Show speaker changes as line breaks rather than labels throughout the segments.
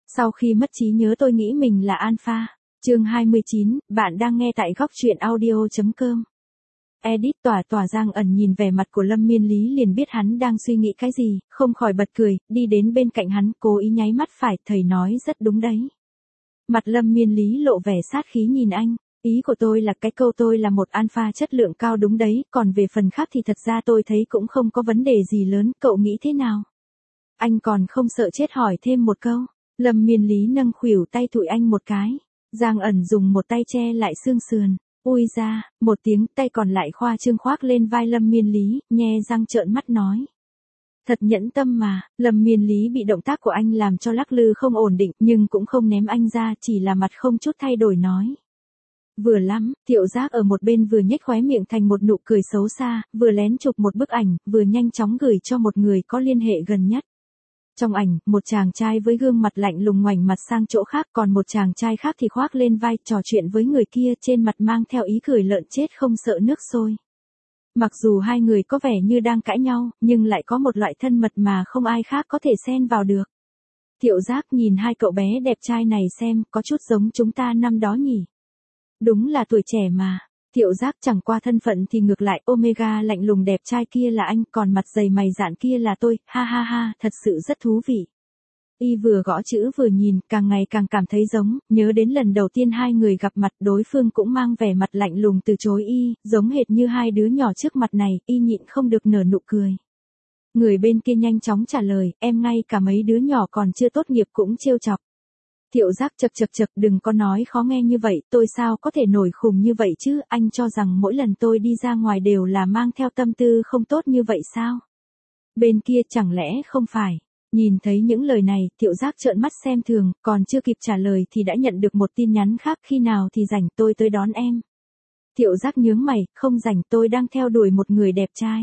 Sau khi mất trí nhớ tôi nghĩ mình là alpha. Chương 29, bạn đang nghe tại góc truyện audio.com. Edit tỏa Giang Ẩn nhìn vẻ mặt của Lâm Miên Lý liền biết hắn đang suy nghĩ cái gì, không khỏi bật cười, đi đến bên cạnh hắn, cố ý nháy mắt phải, thầy nói rất đúng đấy. Mặt Lâm Miên Lý lộ vẻ sát khí nhìn anh, ý của tôi là cái câu tôi là một alpha chất lượng cao đúng đấy, còn về phần khác thì thật ra tôi thấy cũng không có vấn đề gì lớn, cậu nghĩ thế nào? Anh còn không sợ chết hỏi thêm một câu. Lâm Miên Lý nâng khuỷu tay thụi anh một cái. Giang Ẩn dùng một tay che lại xương sườn. Ui ra, một tiếng, tay còn lại khoa trương khoác lên vai Lâm Miên Lý, nhe răng trợn mắt nói. Thật nhẫn tâm mà, Lâm Miên Lý bị động tác của anh làm cho lắc lư không ổn định, nhưng cũng không ném anh ra, chỉ là mặt không chút thay đổi nói. Vừa lắm, Thiệu Giác ở một bên vừa nhếch khóe miệng thành một nụ cười xấu xa, vừa lén chụp một bức ảnh, vừa nhanh chóng gửi cho một người có liên hệ gần nhất. Trong ảnh, một chàng trai với gương mặt lạnh lùng ngoảnh mặt sang chỗ khác, còn một chàng trai khác thì khoác lên vai trò chuyện với người kia, trên mặt mang theo ý cười lợn chết không sợ nước sôi. Mặc dù hai người có vẻ như đang cãi nhau, nhưng lại có một loại thân mật mà không ai khác có thể xen vào được. Thiệu Giác nhìn hai cậu bé đẹp trai này xem, có chút giống chúng ta năm đó nhỉ. Đúng là tuổi trẻ mà. Thiệu Giác chẳng qua thân phận thì ngược lại, Omega lạnh lùng đẹp trai kia là anh, còn mặt dày mày dạn kia là tôi, ha ha ha, thật sự rất thú vị. Y vừa gõ chữ vừa nhìn, càng ngày càng cảm thấy giống, nhớ đến lần đầu tiên hai người gặp mặt, đối phương cũng mang vẻ mặt lạnh lùng từ chối y, giống hệt như hai đứa nhỏ trước mặt này, y nhịn không được nở nụ cười. Người bên kia nhanh chóng trả lời, em ngay cả mấy đứa nhỏ còn chưa tốt nghiệp cũng trêu chọc. Thiệu Giác chật, đừng có nói khó nghe như vậy, tôi sao có thể nổi khùng như vậy chứ, anh cho rằng mỗi lần tôi đi ra ngoài đều là mang theo tâm tư không tốt như vậy sao? Bên kia chẳng lẽ không phải? Nhìn thấy những lời này, Thiệu Giác trợn mắt xem thường, còn chưa kịp trả lời thì đã nhận được một tin nhắn khác, khi nào thì rảnh tôi tới đón em. Thiệu Giác nhướng mày, không rảnh, tôi đang theo đuổi một người đẹp trai.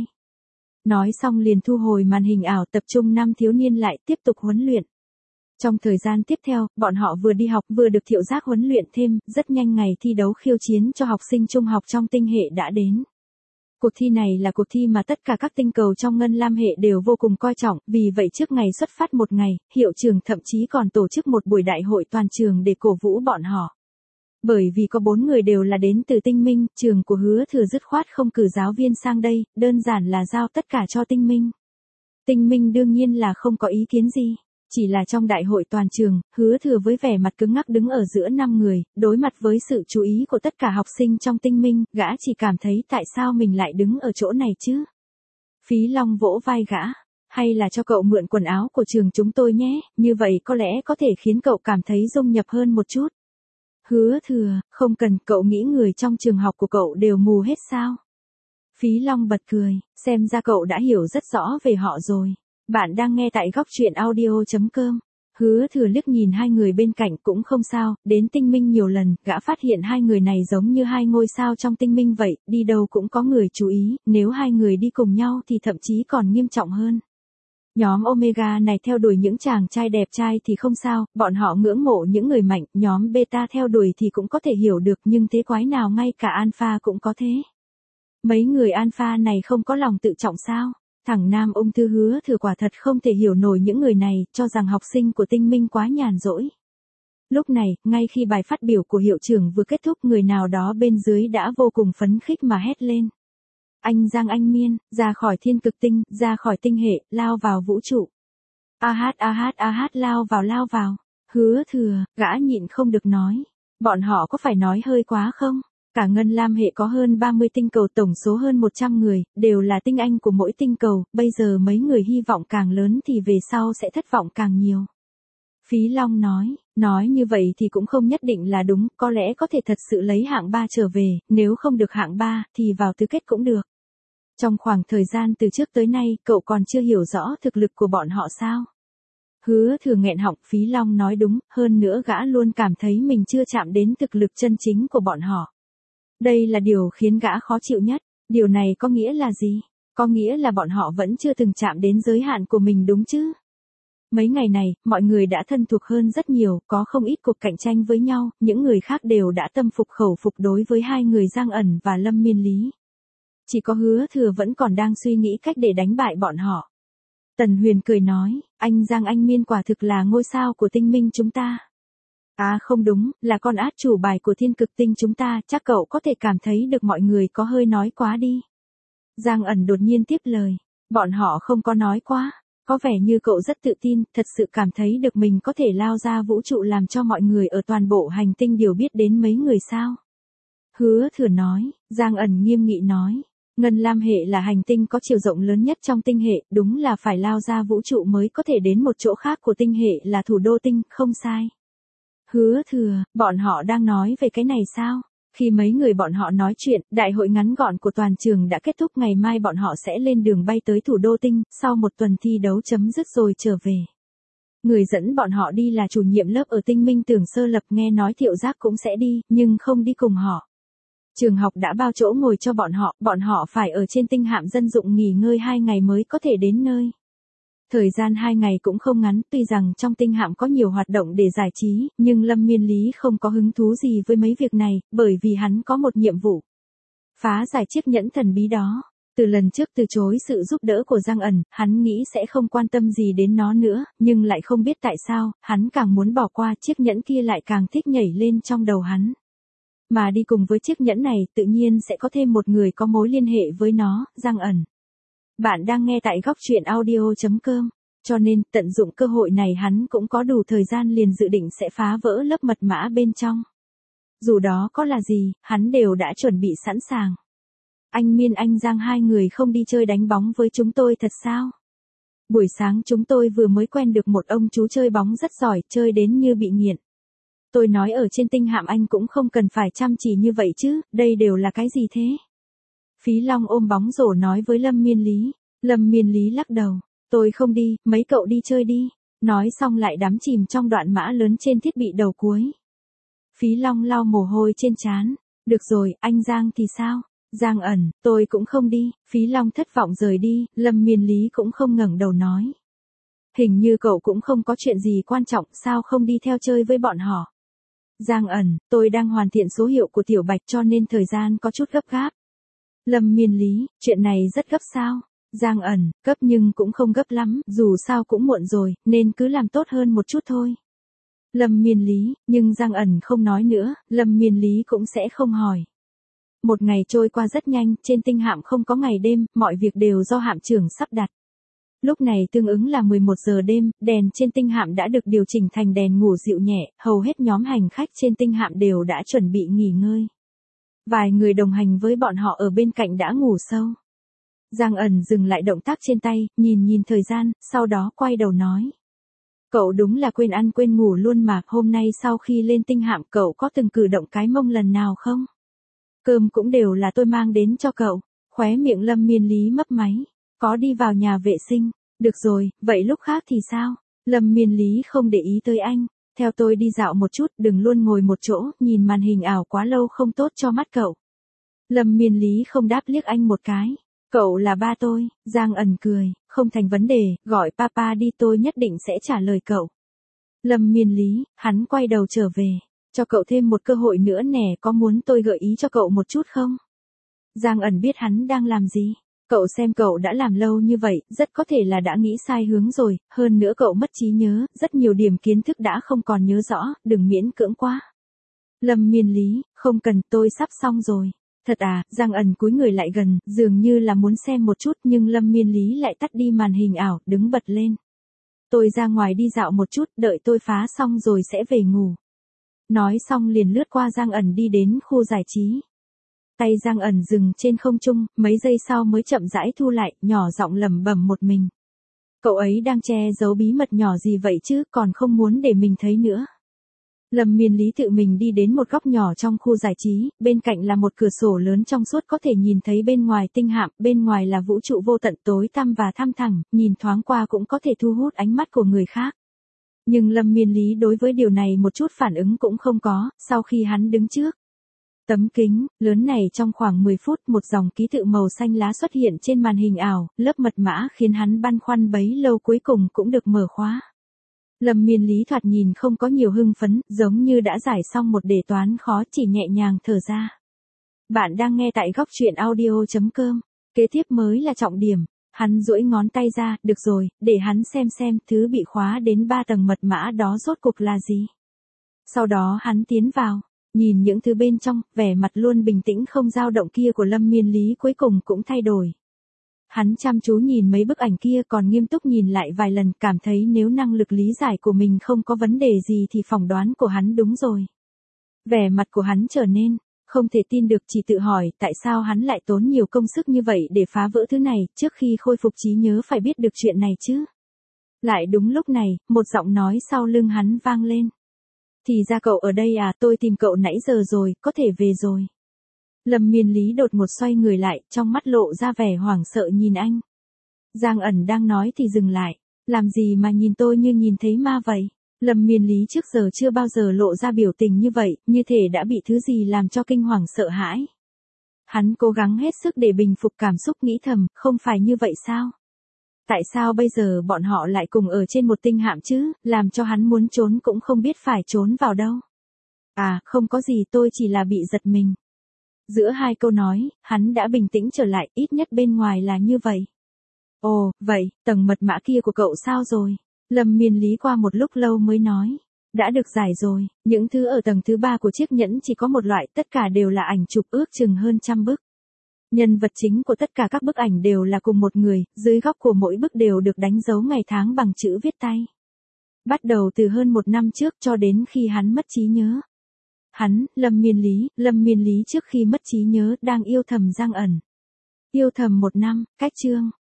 Nói xong liền thu hồi màn hình ảo, tập trung 5 thiếu niên lại tiếp tục huấn luyện. Trong thời gian tiếp theo, bọn họ vừa đi học vừa được Thiệu Giác huấn luyện thêm, rất nhanh ngày thi đấu khiêu chiến cho học sinh trung học trong tinh hệ đã đến. Cuộc thi này là cuộc thi mà tất cả các tinh cầu trong Ngân Lam hệ đều vô cùng coi trọng, vì vậy trước ngày xuất phát một ngày, hiệu trưởng thậm chí còn tổ chức một buổi đại hội toàn trường để cổ vũ bọn họ. Bởi vì có 4 người đều là đến từ Tinh Minh, trường của Hứa Thừa dứt khoát không cử giáo viên sang đây, đơn giản là giao tất cả cho Tinh Minh. Tinh Minh đương nhiên là không có ý kiến gì. Chỉ là trong đại hội toàn trường, Hứa Thừa với vẻ mặt cứng ngắc đứng ở giữa 5 người, đối mặt với sự chú ý của tất cả học sinh trong Tinh Minh, gã chỉ cảm thấy tại sao mình lại đứng ở chỗ này chứ? Phí Long vỗ vai gã, hay là cho cậu mượn quần áo của trường chúng tôi nhé, như vậy có lẽ có thể khiến cậu cảm thấy dung nhập hơn một chút. Hứa Thừa, không cần, cậu nghĩ người trong trường học của cậu đều mù hết sao? Phí Long bật cười, xem ra cậu đã hiểu rất rõ về họ rồi. Bạn đang nghe tại góc truyện audio.com. Hứa Thừa liếc nhìn hai người bên cạnh cũng không sao, đến Tinh Minh nhiều lần, gã phát hiện hai người này giống như hai ngôi sao trong Tinh Minh vậy, đi đâu cũng có người chú ý, nếu hai người đi cùng nhau thì thậm chí còn nghiêm trọng hơn. Nhóm Omega này theo đuổi những chàng trai đẹp trai thì không sao, bọn họ ngưỡng mộ những người mạnh, nhóm Beta theo đuổi thì cũng có thể hiểu được, nhưng thế quái nào ngay cả Alpha cũng có thế. Mấy người Alpha này không có lòng tự trọng sao? Thằng nam ung thư Hứa Thừa quả thật không thể hiểu nổi những người này, cho rằng học sinh của Tinh Minh quá nhàn rỗi. Lúc này, ngay khi bài phát biểu của hiệu trưởng vừa kết thúc, người nào đó bên dưới đã vô cùng phấn khích mà hét lên. Anh Giang Anh Miên, ra khỏi thiên cực tinh, ra khỏi tinh hệ, lao vào vũ trụ. Lao vào. Hứa Thừa, gã nhịn không được nói. Bọn họ có phải nói hơi quá không? Cả Ngân Lam hệ có hơn 30 tinh cầu, tổng số hơn 100 người, đều là tinh anh của mỗi tinh cầu, bây giờ mấy người hy vọng càng lớn thì về sau sẽ thất vọng càng nhiều. Phí Long nói như vậy thì cũng không nhất định là đúng, có lẽ có thể thật sự lấy hạng 3 trở về, nếu không được hạng 3 thì vào tứ kết cũng được. Trong khoảng thời gian từ trước tới nay, cậu còn chưa hiểu rõ thực lực của bọn họ sao? Hứa Thừa nghẹn họng, Phí Long nói đúng, hơn nữa gã luôn cảm thấy mình chưa chạm đến thực lực chân chính của bọn họ. Đây là điều khiến gã khó chịu nhất, điều này có nghĩa là gì? Có nghĩa là bọn họ vẫn chưa từng chạm đến giới hạn của mình đúng chứ? Mấy ngày này, mọi người đã thân thuộc hơn rất nhiều, có không ít cuộc cạnh tranh với nhau, những người khác đều đã tâm phục khẩu phục đối với hai người Giang Ẩn và Lâm Miên Lý. Chỉ có Hứa Thừa vẫn còn đang suy nghĩ cách để đánh bại bọn họ. Tần Huyền cười nói, anh Giang anh Miên quả thực là ngôi sao của tinh minh chúng ta. À không đúng, là con át chủ bài của thiên cực tinh chúng ta, chắc cậu có thể cảm thấy được mọi người có hơi nói quá đi. Giang ẩn đột nhiên tiếp lời, bọn họ không có nói quá, có vẻ như cậu rất tự tin, thật sự cảm thấy được mình có thể lao ra vũ trụ làm cho mọi người ở toàn bộ hành tinh đều biết đến mấy người sao. Hứa Thừa nói, Giang ẩn nghiêm nghị nói, Ngân Lam hệ là hành tinh có chiều rộng lớn nhất trong tinh hệ, đúng là phải lao ra vũ trụ mới có thể đến một chỗ khác của tinh hệ là thủ đô tinh, không sai. Hứa Thừa, bọn họ đang nói về cái này sao? Khi mấy người bọn họ nói chuyện, đại hội ngắn gọn của toàn trường đã kết thúc, ngày mai bọn họ sẽ lên đường bay tới thủ đô tinh, sau một tuần thi đấu chấm dứt rồi trở về. Người dẫn bọn họ đi là chủ nhiệm lớp ở tinh minh Tưởng Sơ Lập, nghe nói Thiệu Giác cũng sẽ đi, nhưng không đi cùng họ. Trường học đã bao chỗ ngồi cho bọn họ phải ở trên tinh hạm dân dụng nghỉ ngơi 2 ngày mới có thể đến nơi. Thời gian 2 ngày cũng không ngắn, tuy rằng trong tinh hạm có nhiều hoạt động để giải trí, nhưng Lâm Miên Lý không có hứng thú gì với mấy việc này, bởi vì hắn có một nhiệm vụ. Phá giải chiếc nhẫn thần bí đó. Từ lần trước từ chối sự giúp đỡ của Giang ẩn, hắn nghĩ sẽ không quan tâm gì đến nó nữa, nhưng lại không biết tại sao, hắn càng muốn bỏ qua, chiếc nhẫn kia lại càng thích nhảy lên trong đầu hắn. Mà đi cùng với chiếc nhẫn này, tự nhiên sẽ có thêm một người có mối liên hệ với nó, Giang ẩn. Bạn đang nghe tại góc truyện audio.com, cho nên tận dụng cơ hội này hắn cũng có đủ thời gian, liền dự định sẽ phá vỡ lớp mật mã bên trong. Dù đó có là gì, hắn đều đã chuẩn bị sẵn sàng. Anh Miên anh Giang, hai người không đi chơi đánh bóng với chúng tôi thật sao? Buổi sáng chúng tôi vừa mới quen được một ông chú chơi bóng rất giỏi, chơi đến như bị nghiện. Tôi nói ở trên tinh hạm anh cũng không cần phải chăm chỉ như vậy chứ, đây đều là cái gì thế? Phí Long ôm bóng rổ nói với Lâm Miên Lý. Lâm Miên Lý lắc đầu, tôi không đi, mấy cậu đi chơi đi. Nói xong lại đắm chìm trong đoạn mã lớn trên thiết bị đầu cuối. Phí Long lau mồ hôi trên trán. Được rồi, anh Giang thì sao? Giang ẩn, tôi cũng không đi. Phí Long thất vọng rời đi, Lâm Miên Lý cũng không ngẩng đầu nói. Hình như cậu cũng không có chuyện gì quan trọng, sao không đi theo chơi với bọn họ? Giang ẩn, tôi đang hoàn thiện số hiệu của Tiểu Bạch cho nên thời gian có chút gấp gáp. Lâm Miên Lý, chuyện này rất gấp sao? Giang ẩn, gấp nhưng cũng không gấp lắm, dù sao cũng muộn rồi, nên cứ làm tốt hơn một chút thôi. Lâm Miên Lý, nhưng Giang ẩn không nói nữa, Lâm Miên Lý cũng sẽ không hỏi. Một ngày trôi qua rất nhanh, trên tinh hạm không có ngày đêm, mọi việc đều do hạm trưởng sắp đặt. Lúc này tương ứng là 11 giờ đêm, đèn trên tinh hạm đã được điều chỉnh thành đèn ngủ dịu nhẹ, hầu hết nhóm hành khách trên tinh hạm đều đã chuẩn bị nghỉ ngơi. Vài người đồng hành với bọn họ ở bên cạnh đã ngủ sâu. Giang ẩn dừng lại động tác trên tay, nhìn thời gian, sau đó quay đầu nói. Cậu đúng là quên ăn quên ngủ luôn mà, hôm nay sau khi lên tinh hạm cậu có từng cử động cái mông lần nào không? Cơm cũng đều là tôi mang đến cho cậu. Khóe miệng Lâm Miên Lý mấp máy. Có đi vào nhà vệ sinh. Được rồi, vậy lúc khác thì sao? Lâm Miên Lý không để ý tới anh. Theo tôi đi dạo một chút, đừng luôn ngồi một chỗ, nhìn màn hình ảo quá lâu không tốt cho mắt cậu. Lâm Miên Lý không đáp, liếc anh một cái. Cậu là ba tôi, Giang ẩn cười, không thành vấn đề, gọi papa đi, tôi nhất định sẽ trả lời cậu. Lâm Miên Lý, hắn quay đầu trở về. Cho cậu thêm một cơ hội nữa nè, có muốn tôi gợi ý cho cậu một chút không? Giang ẩn biết hắn đang làm gì. Cậu xem cậu đã làm lâu như vậy, rất có thể là đã nghĩ sai hướng rồi, hơn nữa cậu mất trí nhớ, rất nhiều điểm kiến thức đã không còn nhớ rõ, đừng miễn cưỡng quá. Lâm Miên Lý, không cần, tôi sắp xong rồi. Thật à, Giang ẩn cúi người lại gần, dường như là muốn xem một chút, nhưng Lâm Miên Lý lại tắt đi màn hình ảo, đứng bật lên. Tôi ra ngoài đi dạo một chút, đợi tôi phá xong rồi sẽ về ngủ. Nói xong liền lướt qua Giang ẩn đi đến khu giải trí. Tay Giang ẩn dừng trên không trung, mấy giây sau mới chậm rãi thu lại, nhỏ giọng lẩm bẩm một mình. Cậu ấy đang che giấu bí mật nhỏ gì vậy chứ, còn không muốn để mình thấy nữa. Lâm Miên Lý tự mình đi đến một góc nhỏ trong khu giải trí, bên cạnh là một cửa sổ lớn trong suốt có thể nhìn thấy bên ngoài tinh hạm, bên ngoài là vũ trụ vô tận tối tăm và thăm thẳm, nhìn thoáng qua cũng có thể thu hút ánh mắt của người khác. Nhưng Lâm Miên Lý đối với điều này một chút phản ứng cũng không có, sau khi hắn đứng trước tấm kính lớn này trong khoảng 10 phút, một dòng ký tự màu xanh lá xuất hiện trên màn hình ảo, lớp mật mã khiến hắn băn khoăn bấy lâu cuối cùng cũng được mở khóa. Lâm Miên Lý thoạt nhìn không có nhiều hưng phấn, giống như đã giải xong một đề toán khó, chỉ nhẹ nhàng thở ra. Bạn đang nghe tại góc truyện audio.com, kế tiếp mới là trọng điểm. Hắn duỗi ngón tay ra, được rồi, để hắn xem thứ bị khóa đến 3 tầng mật mã đó rốt cuộc là gì. Sau đó hắn tiến vào, nhìn những thứ bên trong, vẻ mặt luôn bình tĩnh không dao động kia của Lâm Miên Lý cuối cùng cũng thay đổi. Hắn chăm chú nhìn mấy bức ảnh kia còn nghiêm túc nhìn lại vài lần, cảm thấy nếu năng lực lý giải của mình không có vấn đề gì thì phỏng đoán của hắn đúng rồi. Vẻ mặt của hắn trở nên không thể tin được, chỉ tự hỏi tại sao hắn lại tốn nhiều công sức như vậy để phá vỡ thứ này, trước khi khôi phục trí nhớ phải biết được chuyện này chứ. Lại đúng lúc này, một giọng nói sau lưng hắn vang lên. Thì ra cậu ở đây à, tôi tìm cậu nãy giờ rồi, có thể về rồi. Lâm Miên Lý đột ngột xoay người lại, trong mắt lộ ra vẻ hoảng sợ nhìn anh. Giang Ẩn đang nói thì dừng lại, làm gì mà nhìn tôi như nhìn thấy ma vậy. Lâm Miên Lý trước giờ chưa bao giờ lộ ra biểu tình như vậy, như thể đã bị thứ gì làm cho kinh hoàng sợ hãi. Hắn cố gắng hết sức để bình phục cảm xúc, nghĩ thầm, không phải như vậy sao? Tại sao bây giờ bọn họ lại cùng ở trên một tinh hạm chứ, làm cho hắn muốn trốn cũng không biết phải trốn vào đâu. À, không có gì, tôi chỉ là bị giật mình. Giữa hai câu nói, hắn đã bình tĩnh trở lại, ít nhất bên ngoài là như vậy. Ồ, vậy, tầng mật mã kia của cậu sao rồi? Lâm Miên Lý qua một lúc lâu mới nói. Đã được giải rồi, những thứ ở tầng thứ 3 của chiếc nhẫn chỉ có một loại, tất cả đều là ảnh chụp ước chừng hơn 100 bức. Nhân vật chính của tất cả các bức ảnh đều là cùng một người, dưới góc của mỗi bức đều được đánh dấu ngày tháng bằng chữ viết tay. Bắt đầu từ hơn 1 năm trước cho đến khi hắn mất trí nhớ. Hắn, Lâm Miên Lý trước khi mất trí nhớ đang yêu thầm Giang Ẩn. Yêu thầm 1 năm, cách chương.